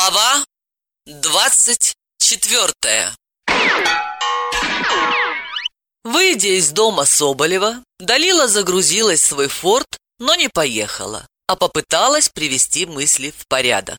Глава 24. Выйдя из дома Соболева, Далила загрузилась в свой форт, но не поехала, а попыталась привести мысли в порядок.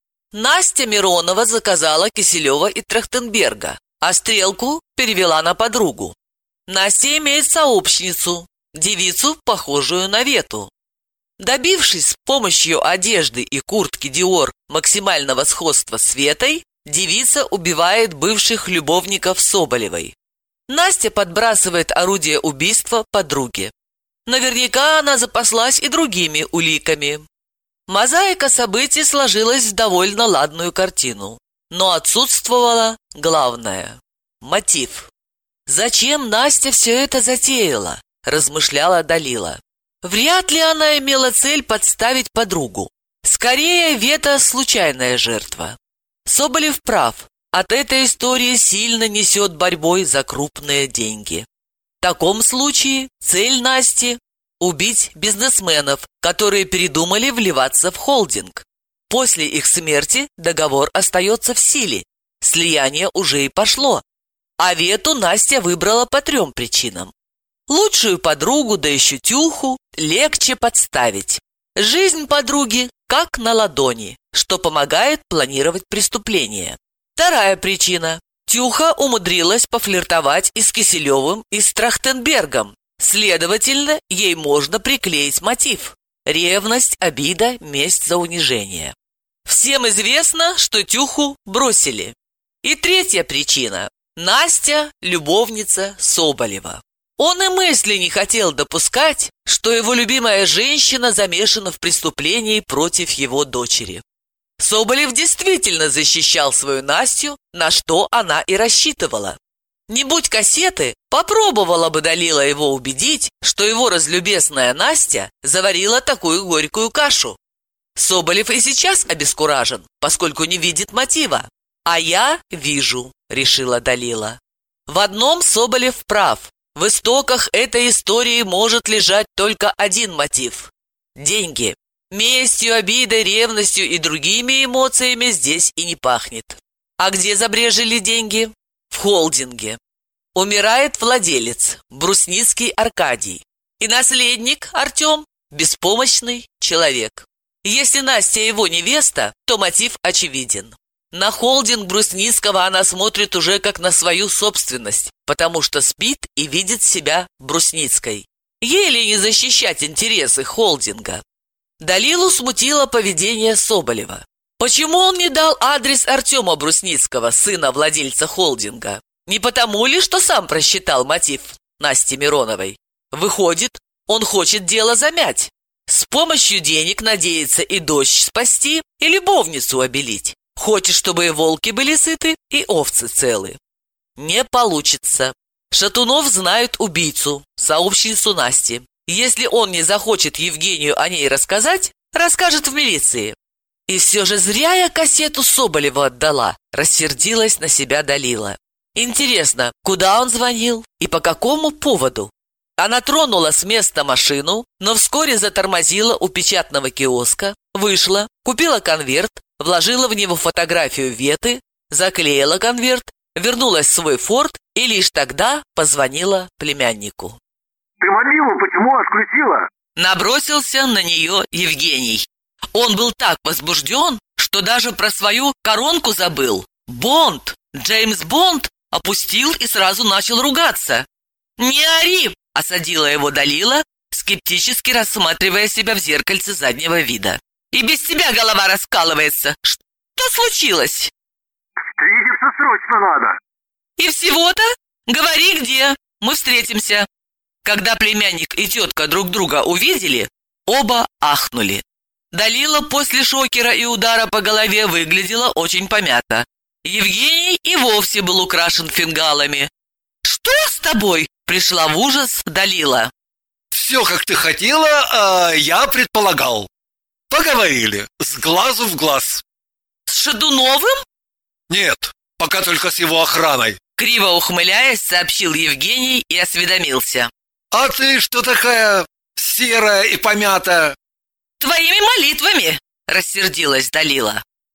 Настя Миронова заказала Киселева и Трахтенберга, а стрелку перевела на подругу. Настя имеет сообщницу, девицу, похожую на Вету. Добившись с помощью одежды и куртки Диор максимального сходства с Ветой, девица убивает бывших любовников Соболевой. Настя подбрасывает орудие убийства подруге. Наверняка она запаслась и другими уликами. Мозаика событий сложилась в довольно ладную картину, но отсутствовало главное – мотив. «Зачем Настя все это затеяла?» – размышляла Далила. Вряд ли она имела цель подставить подругу. Скорее, Вета – случайная жертва. Соболев прав. От этой истории сильно несет борьбой за крупные деньги. В таком случае цель Насти – убить бизнесменов, которые передумали вливаться в холдинг. После их смерти договор остается в силе. Слияние уже и пошло. А Вету Настя выбрала по 3 причинам. Лучшую подругу, да еще тюху, легче подставить. Жизнь подруги как на ладони, что помогает планировать преступление. 2 причина. Тюха умудрилась пофлиртовать и с Киселевым, и с Трахтенбергом. Следовательно, ей можно приклеить мотив. Ревность, обида, месть за унижение. Всем известно, что Тюху бросили. И 3 причина. Настя – любовница Соболева. Он и мысли не хотел допускать, что его любимая женщина замешана в преступлении против его дочери. Соболев действительно защищал свою Настю, на что она и рассчитывала. Не будь кассеты, попробовала бы Далила его убедить, что его разлюбезная Настя заварила такую горькую кашу. Соболев и сейчас обескуражен, поскольку не видит мотива. «А я вижу», — решила Далила. В одном Соболев прав. В истоках этой истории может лежать только один мотив – деньги. Местью, обидой, ревностью и другими эмоциями здесь и не пахнет. А где забрежили деньги? В холдинге. Умирает владелец, Брусницкий Аркадий. И наследник, Артем, беспомощный человек. Если Настя его невеста, то мотив очевиден. На холдинг Брусницкого она смотрит уже как на свою собственность, потому что спит и видит себя Брусницкой. Ей ли не защищать интересы холдинга? Далилу смутило поведение Соболева. Почему он не дал адрес Артема Брусницкого, сына владельца холдинга? Не потому ли, что сам просчитал мотив Насти Мироновой? Выходит, он хочет дело замять. С помощью денег надеется и дочь спасти, и любовницу обелить. Хочет, чтобы и волки были сыты, и овцы целы. Не получится. Шатунов знает убийцу, сообщницу Насти. Если он не захочет Евгению о ней рассказать, расскажет в милиции. И все же зря я кассету Соболеву отдала, рассердилась на себя Далила. Интересно, куда он звонил и по какому поводу? Она тронула с места машину, но вскоре затормозила у печатного киоска, вышла, купила конверт, вложила в него фотографию Веты, заклеила конверт, вернулась в свой форт и лишь тогда позвонила племяннику. «Ты мобилу почему отключила?» Набросился на нее Евгений. Он был так возбужден, что даже про свою коронку забыл. Бонд, Джеймс Бонд, опустил и сразу начал ругаться. «Не ори!» – осадила его Далила, скептически рассматривая себя в зеркальце заднего вида. «И без тебя голова раскалывается. Что случилось?» «Встретиться срочно надо». «И всего-то? Говори, где. Мы встретимся». Когда племянник и тетка друг друга увидели, оба ахнули. Далила после шокера и удара по голове выглядела очень помято. Евгений и вовсе был украшен фингалами. «Что с тобой?» – пришла в ужас Далила. «Все, как ты хотела, я предполагал. Поговорили, с глазу в глаз». «С Шатуновым?» «Нет, пока только с его охраной». Криво ухмыляясь, сообщил Евгений и осведомился. «А ты что такая серая и помятая?» «Твоими молитвами!» – рассердилась Далила.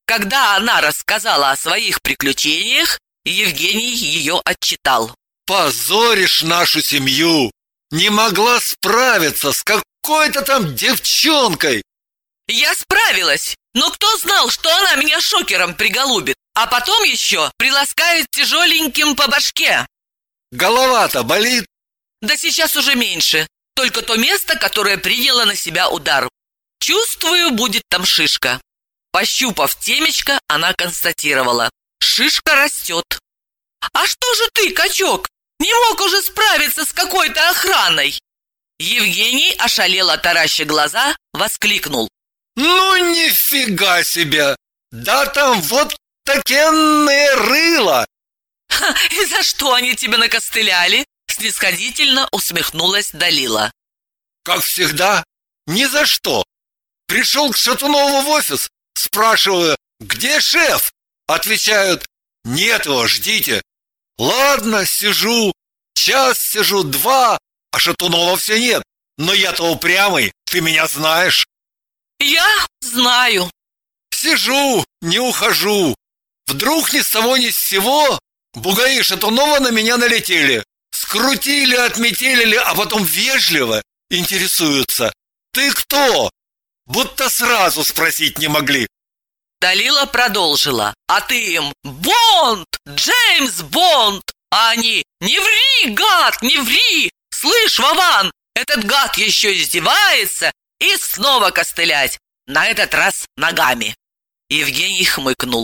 Когда она рассказала о своих приключениях, Евгений ее отчитал. Позоришь нашу семью. Не могла справиться с какой-то там девчонкой. Я справилась, но кто знал, что она меня шокером приголубит, а потом еще приласкает тяжеленьким по башке. Голова-то болит. Да сейчас уже меньше, только то место, которое приняло на себя удар. Чувствую, будет там шишка. Пощупав темечко, она констатировала: шишка растет. А что же ты, качок, не мог уже справиться с какой-то охраной? Евгений, ошалело тараща глаза, воскликнул: Ну нифига себе! Да там вот такенные рыла! и за что они тебя накостыляли? Снисходительно усмехнулась Далила. Как всегда, ни за что. Пришел к Шатунову в офис, спрашиваю, где шеф? Отвечают, нет его, ждите. Ладно, сижу, час сижу, 2, а Шатунова все нет. Но я-то упрямый, ты меня знаешь. Я знаю. Сижу, не ухожу. Вдруг ни с того ни с сего бугаи Шатунова на меня налетели. Скрутили, отметелили, а потом вежливо интересуются. Ты кто? Будто сразу спросить не могли. Далила продолжила: а ты им: Бонд! Джеймс Бонд! А они: не ври, гад, не ври! Слышь, Вован, этот гад еще издевается, и снова костылять, на этот раз ногами. Евгений хмыкнул.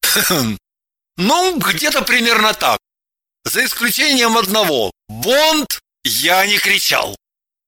Ну, где-то примерно так. За исключением одного. Бонд я не кричал.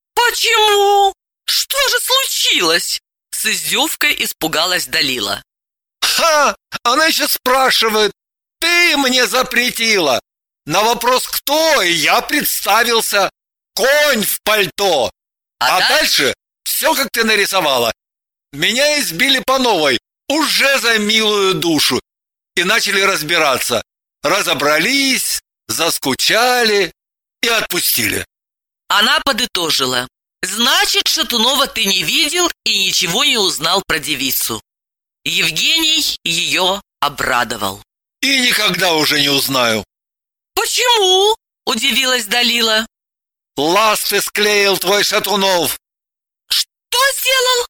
Почему? Что же случилось? С издевкой испугалась Далила. Ха! Она еще спрашивает, ты мне запретила. На вопрос кто, и я представился. Конь в пальто. А дальше все, как ты нарисовала. Меня избили по новой, уже за милую душу. И начали разбираться. Разобрались, заскучали и отпустили. Она подытожила: значит, Шатунова ты не видел и ничего не узнал про девицу. Евгений ее обрадовал. И никогда уже не узнаю. Почему? Удивилась Далила. Ласты склеил твой Шатунов. Что сделал?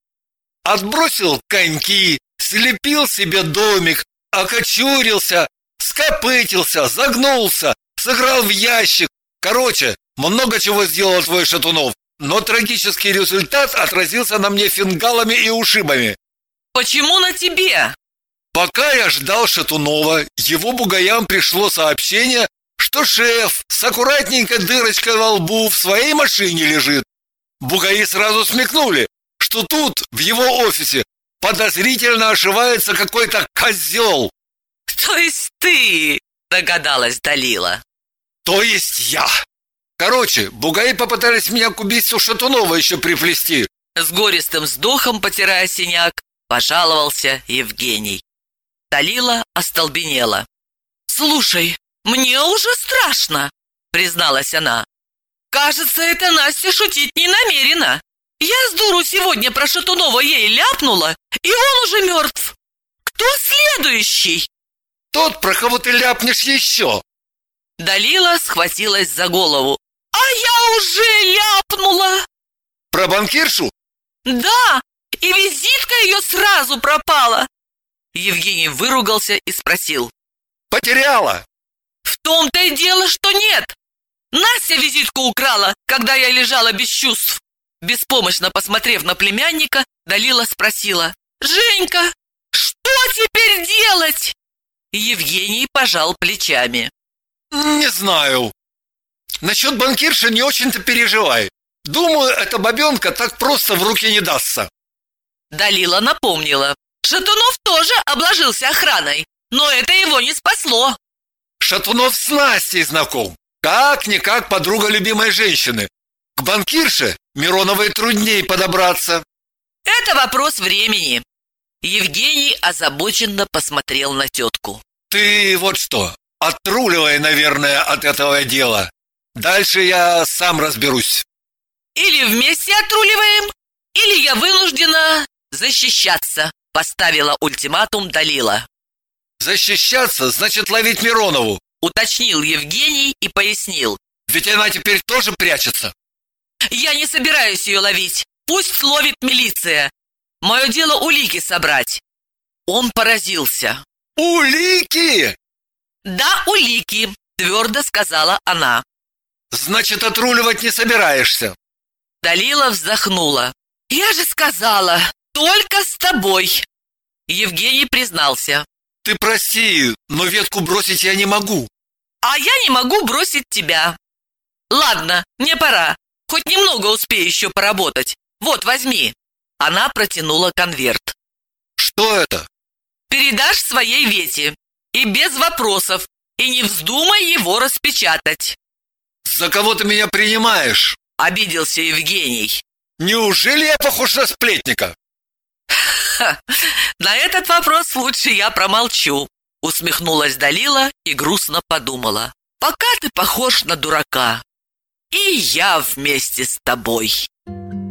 Отбросил коньки, слепил себе домик, окочурился, скопытился, загнулся, сыграл в ящик. Короче, много чего сделал твой Шатунов, но трагический результат отразился на мне фингалами и ушибами. Почему на тебе? Пока я ждал Шатунова, его бугаям пришло сообщение, что шеф с аккуратненькой дырочкой во лбу в своей машине лежит. Бугаи сразу смекнули, что тут, в его офисе, подозрительно ошивается какой-то козел. То есть ты, догадалась Далила. То есть я. Короче, бугаи попытались меня к убийству Шатунова еще приплести. С гористым вздохом, потирая синяк, пожаловался Евгений. Далила остолбенела. «Слушай, мне уже страшно», — призналась она. «Кажется, эта Настя шутить не намерена. Я с дуру сегодня про Шатунова ей ляпнула, и он уже мертв. Кто следующий?» Тот, про кого ты ляпнешь еще. Далила схватилась за голову. «А я уже ляпнула!» Про банкиршу? «Да, и визитка ее сразу пропала!» Евгений выругался и спросил. Потеряла. «В том-то и дело, что нет! Настя визитку украла, когда я лежала без чувств!» Беспомощно посмотрев на племянника, Далила спросила. «Женька, что теперь делать?» Евгений пожал плечами. Не знаю. Насчет банкирши не очень-то переживай. Думаю, эта бабенка так просто в руки не дастся. Далила напомнила. Шатунов тоже обложился охраной, но это его не спасло. Шатунов с Настей знаком. Как-никак подруга любимой женщины. К банкирше Мироновой трудней подобраться. Это вопрос времени. Евгений озабоченно посмотрел на тетку. Ты вот что, отруливай, наверное, от этого дела. Дальше я сам разберусь. Или вместе отруливаем, или я вынуждена защищаться, Поставила ультиматум Далила. Защищаться значит ловить Миронову. Уточнил Евгений и пояснил. Ведь она теперь тоже прячется. Я не собираюсь ее ловить. Пусть ловит милиция. Мое дело улики собрать. Он поразился. Улики! Да, улики, твердо сказала она. Значит, отруливать не собираешься. Далила вздохнула. Я же сказала, только с тобой. Евгений признался. Ты прости, но ветку бросить я не могу. А я не могу бросить тебя. Ладно, мне пора. Хоть немного успею еще поработать. Вот, возьми. Она протянула конверт. Что это? Передашь своей Вете. И без вопросов. И не вздумай его распечатать. За кого ты меня принимаешь? Обиделся Евгений. Неужели я похож на сплетника? На этот вопрос лучше я промолчу. Усмехнулась Далила и грустно подумала. Пока ты похож на дурака. И я вместе с тобой.